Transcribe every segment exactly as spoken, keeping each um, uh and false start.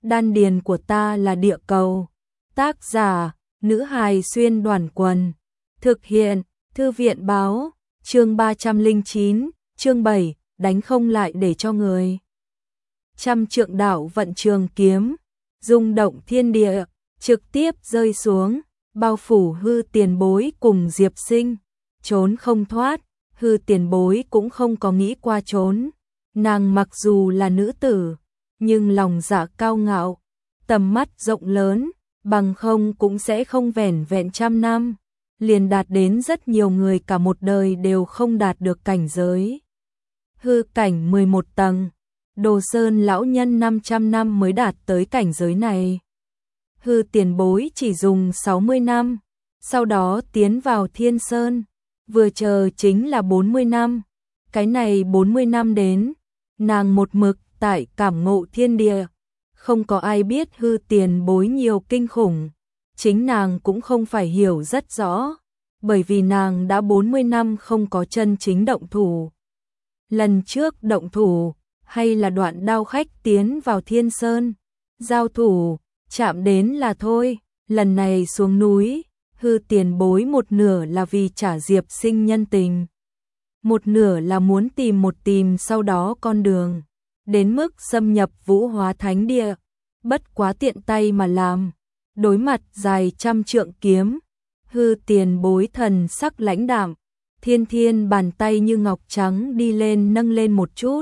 đan điền của ta là địa cầu. Tác giả, nữ hài xuyên đoàn quần. Thực hiện, thư viện báo, chương ba trăm lẻ chín, chương bảy, đánh không lại để cho người. Trăm trượng đảo vận trường kiếm, rung động thiên địa, trực tiếp rơi xuống, bao phủ Hư Tiền Bối cùng Diệp Sinh, trốn không thoát. Hư Tiền Bối cũng không có nghĩ qua trốn, nàng mặc dù là nữ tử, nhưng lòng dạ cao ngạo, tầm mắt rộng lớn, bằng không cũng sẽ không vẻn vẹn trăm năm, liền đạt đến rất nhiều người cả một đời đều không đạt được cảnh giới. Hư cảnh mười một tầng, Đồ Sơn lão nhân năm trăm năm mới đạt tới cảnh giới này. Hư Tiền Bối chỉ dùng sáu mươi năm, sau đó tiến vào Thiên Sơn, vừa chờ chính là bốn mươi năm. Cái này bốn mươi năm đến, nàng một mực tại cảm ngộ thiên địa, không có ai biết Hư Tiền Bối nhiều kinh khủng, chính nàng cũng không phải hiểu rất rõ, bởi vì nàng đã bốn mươi năm không có chân chính động thủ. Lần trước động thủ, hay là Đoạn Đao khách tiến vào Thiên Sơn, giao thủ, chạm đến là thôi, lần này xuống núi, Hư Tiền Bối một nửa là vì trả Diệp Sinh nhân tình, một nửa là muốn tìm một tìm sau đó con đường, đến mức xâm nhập Vũ Hóa Thánh Địa, bất quá tiện tay mà làm. Đối mặt dài trăm trượng kiếm, Hư Tiền Bối thần sắc lãnh đạm, thiên thiên bàn tay như ngọc trắng đi lên nâng lên một chút.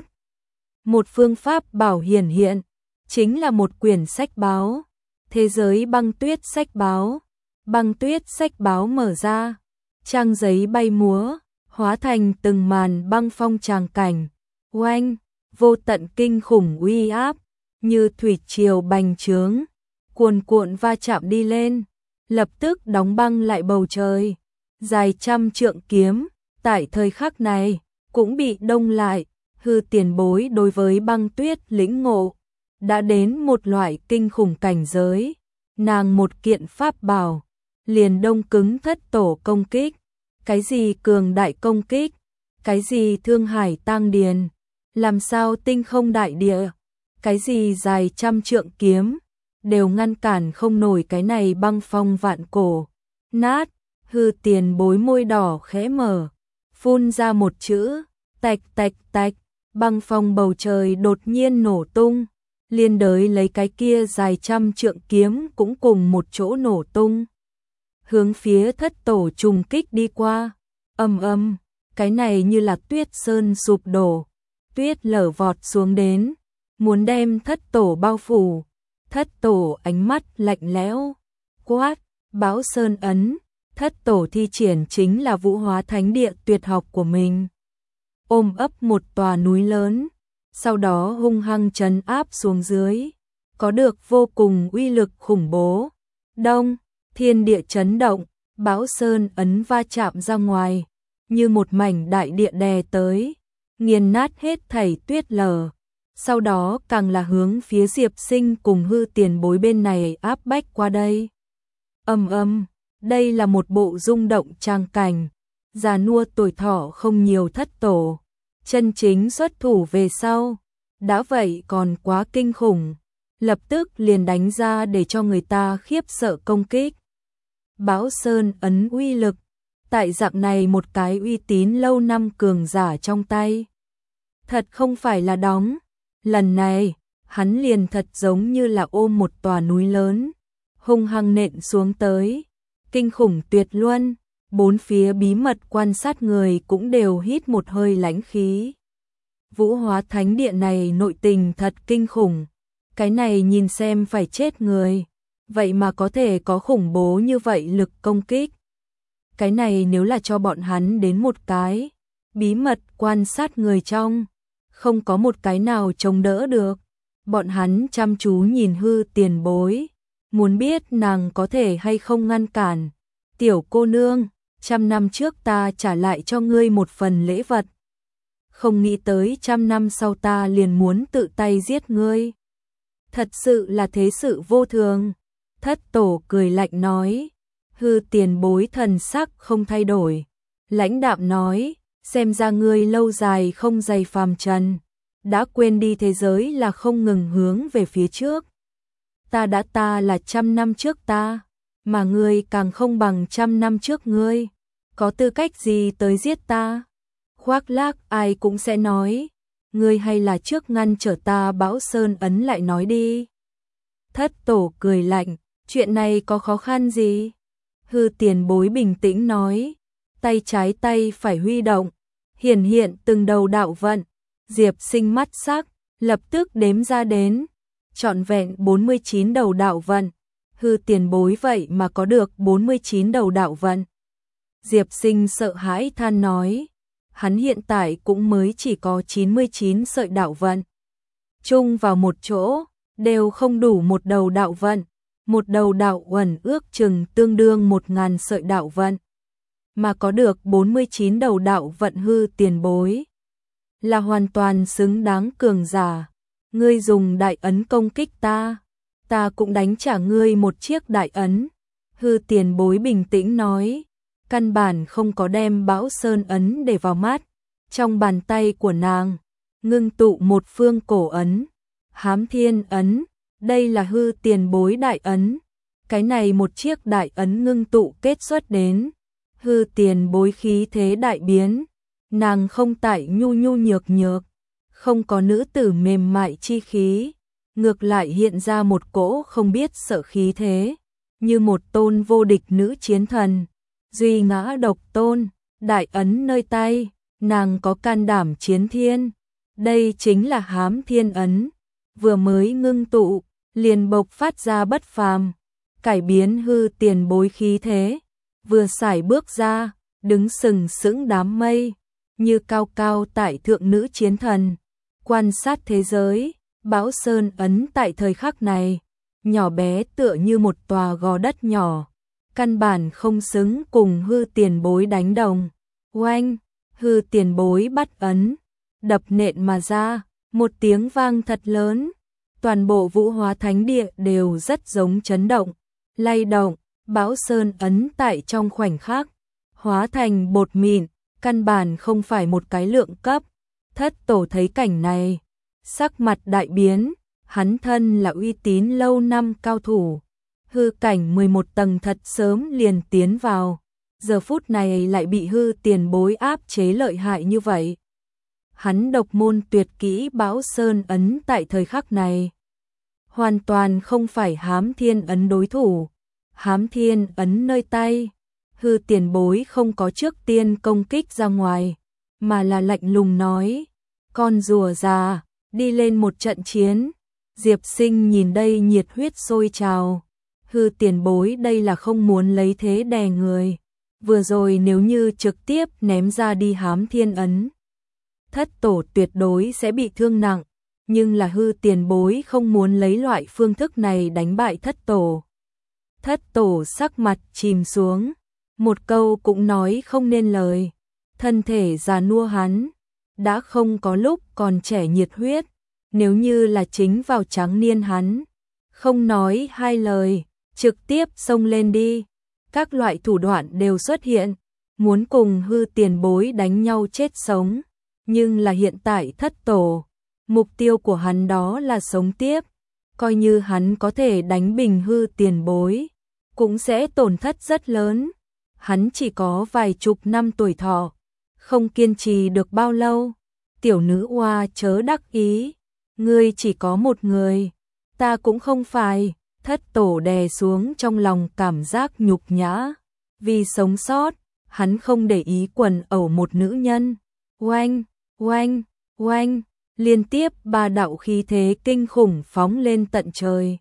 Một phương pháp bảo hiển hiện, chính là một quyển sách báo, Thế giới băng tuyết sách báo. Băng tuyết sách báo mở ra, trang giấy bay múa, hóa thành từng màn băng phong tràng cảnh, oanh, vô tận kinh khủng uy áp, như thủy triều bành trướng, cuồn cuộn va chạm đi lên, lập tức đóng băng lại bầu trời. Dài trăm trượng kiếm, tại thời khắc này, cũng bị đông lại. Hư Tiền Bối đối với băng tuyết lĩnh ngộ, đã đến một loại kinh khủng cảnh giới, nàng một kiện pháp bảo, liền đông cứng thất tổ công kích, cái gì cường đại công kích, cái gì thương hải tang điền, làm sao tinh không đại địa, cái gì dài trăm trượng kiếm, đều ngăn cản không nổi cái này băng phong vạn cổ. Nát. Hư Tiền Bối môi đỏ khẽ mở, phun ra một chữ, tạch tạch tạch, băng phong bầu trời đột nhiên nổ tung, liên đới lấy cái kia dài trăm trượng kiếm cũng cùng một chỗ nổ tung, hướng phía thất tổ trùng kích đi qua. Ầm ầm, cái này như là tuyết sơn sụp đổ, tuyết lở vọt xuống đến, muốn đem thất tổ bao phủ. Thất tổ ánh mắt lạnh lẽo, quát, Bão Sơn ấn. Thất tổ thi triển chính là Vũ Hóa Thánh Địa tuyệt học của mình, ôm ấp một tòa núi lớn, sau đó hung hăng trấn áp xuống dưới, có được vô cùng uy lực khủng bố. Đông, thiên địa chấn động, Bão Sơn ấn va chạm ra ngoài, như một mảnh đại địa đè tới, nghiền nát hết thảy tuyết lở, sau đó càng là hướng phía Diệp Sinh cùng Hư Tiền Bối bên này áp bách qua đây. Ầm ầm, đây là một bộ rung động tràng cảnh, già nua tuổi thọ không nhiều thất tổ, chân chính xuất thủ về sau, đã vậy còn quá kinh khủng, lập tức liền đánh ra để cho người ta khiếp sợ công kích. Bão Sơn ấn uy lực, tại dạng này một cái uy tín lâu năm cường giả trong tay, thật không phải là đóng. Lần này, hắn liền thật giống như là ôm một tòa núi lớn, hung hăng nện xuống tới, kinh khủng tuyệt luân, bốn phía bí mật quan sát người cũng đều hít một hơi lãnh khí. Vũ Hóa Thánh Địa này nội tình thật kinh khủng, cái này nhìn xem phải chết người, vậy mà có thể có khủng bố như vậy lực công kích. Cái này nếu là cho bọn hắn đến một cái, bí mật quan sát người trong, không có một cái nào chống đỡ được. Bọn hắn chăm chú nhìn Hư Tiền Bối, muốn biết nàng có thể hay không ngăn cản. Tiểu cô nương, trăm năm trước ta trả lại cho ngươi một phần lễ vật, không nghĩ tới trăm năm sau ta liền muốn tự tay giết ngươi. Thật sự là thế sự vô thường. Thất tổ cười lạnh nói. Hư Tiền Bối thần sắc không thay đổi, lãnh đạm nói, xem ra ngươi lâu dài không dày phàm trần, đã quên đi thế giới là không ngừng hướng về phía trước. ta đã ta là trăm năm trước ta, mà ngươi càng không bằng trăm năm trước ngươi, có tư cách gì tới giết ta? Khoác lác ai cũng sẽ nói, ngươi hay là trước ngăn trở ta bão sơn ấn lại nói đi. Thất tổ cười lạnh, chuyện này có khó khăn gì? Hư tiền bối bình tĩnh nói, tay trái tay phải huy động, hiển hiện từng đầu đạo vận. Diệp Sinh mắt sắc, lập tức đếm ra đến, trọn vẹn bốn mươi chín đầu đạo vận. Hư tiền bối vậy mà có được bốn mươi chín đầu đạo vận. Diệp Sinh sợ hãi than nói, hắn hiện tại cũng mới chỉ có chín mươi chín sợi đạo vận. Chung vào một chỗ, đều không đủ một đầu đạo vận. Một đầu đạo uẩn ước chừng tương đương một ngàn sợi đạo vận. Mà có được bốn mươi chín đầu đạo vận hư tiền bối. Là hoàn toàn xứng đáng cường giả. Ngươi dùng đại ấn công kích ta. Ta cũng đánh trả ngươi một chiếc đại ấn. Hư tiền bối bình tĩnh nói. Căn bản không có đem bão sơn ấn để vào mắt. Trong bàn tay của nàng, ngưng tụ một phương cổ ấn. Hám thiên ấn. Đây là hư tiền bối đại ấn. Cái này một chiếc đại ấn ngưng tụ kết xuất đến. Hư tiền bối khí thế đại biến. Nàng không tại nhu nhu nhược nhược. Không có nữ tử mềm mại chi khí. Ngược lại hiện ra một cỗ không biết sợ khí thế. Như một tôn vô địch nữ chiến thần. Duy ngã độc tôn. Đại ấn nơi tay. Nàng có can đảm chiến thiên. Đây chính là hám thiên ấn. Vừa mới ngưng tụ, liền bộc phát ra bất phàm, cải biến hư tiền bối khí thế, vừa sải bước ra, đứng sừng sững đám mây, như cao cao tại thượng nữ chiến thần, quan sát thế giới. Bão sơn ấn tại thời khắc này, nhỏ bé tựa như một tòa gò đất nhỏ, căn bản không xứng cùng hư tiền bối đánh đồng. Oanh, hư tiền bối bắt ấn, đập nện mà ra, một tiếng vang thật lớn. Toàn bộ Vũ Hóa Thánh Địa đều rất giống chấn động, lay động. Bão sơn ấn tại trong khoảnh khắc hóa thành bột mịn, căn bản không phải một cái lượng cấp. Thất tổ thấy cảnh này, sắc mặt đại biến. Hắn thân là uy tín lâu năm cao thủ, hư cảnh mười một tầng thật sớm liền tiến vào, giờ phút này lại bị hư tiền bối áp chế lợi hại như vậy. Hắn độc môn tuyệt kỹ bão sơn ấn tại thời khắc này hoàn toàn không phải hám thiên ấn đối thủ. Hám thiên ấn nơi tay, hư tiền bối không có trước tiên công kích ra ngoài, mà là lạnh lùng nói, con rùa già, đi lên một trận chiến. Diệp Sinh nhìn đây nhiệt huyết sôi trào. Hư tiền bối đây là không muốn lấy thế đè người. Vừa rồi nếu như trực tiếp ném ra đi hám thiên ấn, thất tổ tuyệt đối sẽ bị thương nặng, nhưng là hư tiền bối không muốn lấy loại phương thức này đánh bại thất tổ. Thất tổ sắc mặt chìm xuống, một câu cũng nói không nên lời. Thân thể già nua hắn, đã không có lúc còn trẻ nhiệt huyết, nếu như là chính vào tráng niên hắn, không nói hai lời, trực tiếp xông lên đi. Các loại thủ đoạn đều xuất hiện, muốn cùng hư tiền bối đánh nhau chết sống. Nhưng là hiện tại thất tổ, mục tiêu của hắn đó là sống tiếp. Coi như hắn có thể đánh bình hư tiền bối, cũng sẽ tổn thất rất lớn. Hắn chỉ có vài chục năm tuổi thọ, không kiên trì được bao lâu. Tiểu nữ oa chớ đắc ý, ngươi chỉ có một người, ta cũng không phải. Thất tổ đè xuống trong lòng cảm giác nhục nhã. Vì sống sót, hắn không để ý quần ẩu một nữ nhân. Oanh, oanh, oanh, liên tiếp ba đạo khí thế kinh khủng phóng lên tận trời.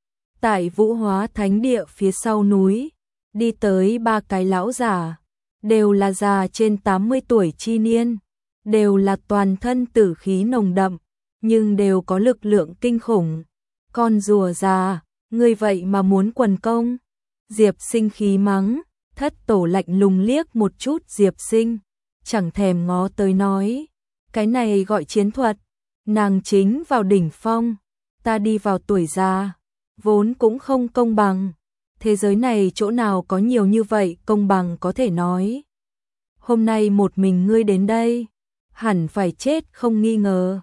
Tại Vũ Hóa Thánh Địa phía sau núi, đi tới ba cái lão giả, đều là già trên tám mươi tuổi chi niên, đều là toàn thân tử khí nồng đậm, nhưng đều có lực lượng kinh khủng. Con rùa già, ngươi vậy mà muốn quần công? Diệp Sinh khí mắng. Thất tổ lạnh lùng liếc một chút Diệp Sinh, chẳng thèm ngó tới nói, cái này gọi chiến thuật. Nàng chính vào đỉnh phong, ta đi vào tuổi già, vốn cũng không công bằng. Thế giới này chỗ nào có nhiều như vậy công bằng có thể nói. Hôm nay một mình ngươi đến đây, hẳn phải chết không nghi ngờ.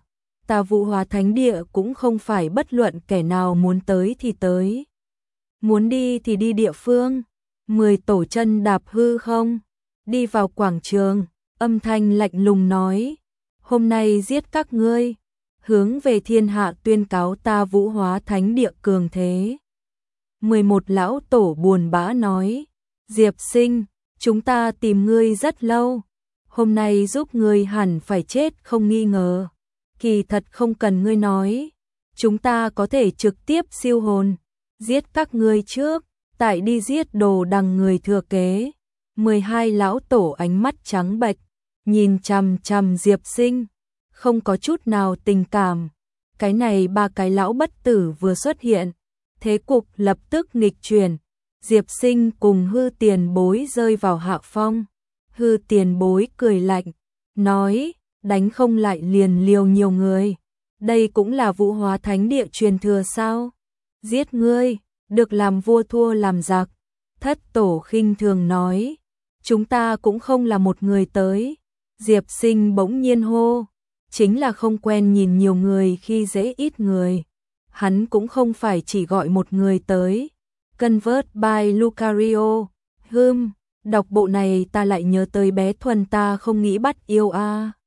ta Vũ Hóa Thánh Địa cũng không phải bất luận kẻ nào muốn tới thì tới. Muốn đi thì đi địa phương. Mười tổ chân đạp hư không, đi vào quảng trường, âm thanh lạnh lùng nói, hôm nay giết các ngươi, hướng về thiên hạ tuyên cáo ta Vũ Hóa Thánh Địa cường thế. Mười một lão tổ buồn bã nói, Diệp Sinh, chúng ta tìm ngươi rất lâu, hôm nay giúp ngươi hẳn phải chết không nghi ngờ. Kỳ thật không cần ngươi nói, chúng ta có thể trực tiếp siêu hồn, giết các ngươi trước, tại đi giết đồ đằng người thừa kế. Mười hai lão tổ ánh mắt trắng bệch, nhìn chằm chằm Diệp Sinh, không có chút nào tình cảm. Cái này ba cái lão bất tử vừa xuất hiện, thế cục lập tức nghịch chuyển. Diệp Sinh cùng Hư Tiền Bối rơi vào hạ phong. Hư Tiền Bối cười lạnh, nói, đánh không lại liền liều nhiều người. Đây cũng là Vũ Hóa Thánh Địa truyền thừa sao? Giết ngươi, được làm vua thua làm giặc. Thất tổ khinh thường nói, chúng ta cũng không là một người tới. Diệp Sinh bỗng nhiên hô, chính là không quen nhìn nhiều người khi dễ ít người. Hắn cũng không phải chỉ gọi một người tới. Convert by Lucario. Hừm, đọc bộ này ta lại nhớ tới bé Thuần ta không nghĩ bắt yêu a. À.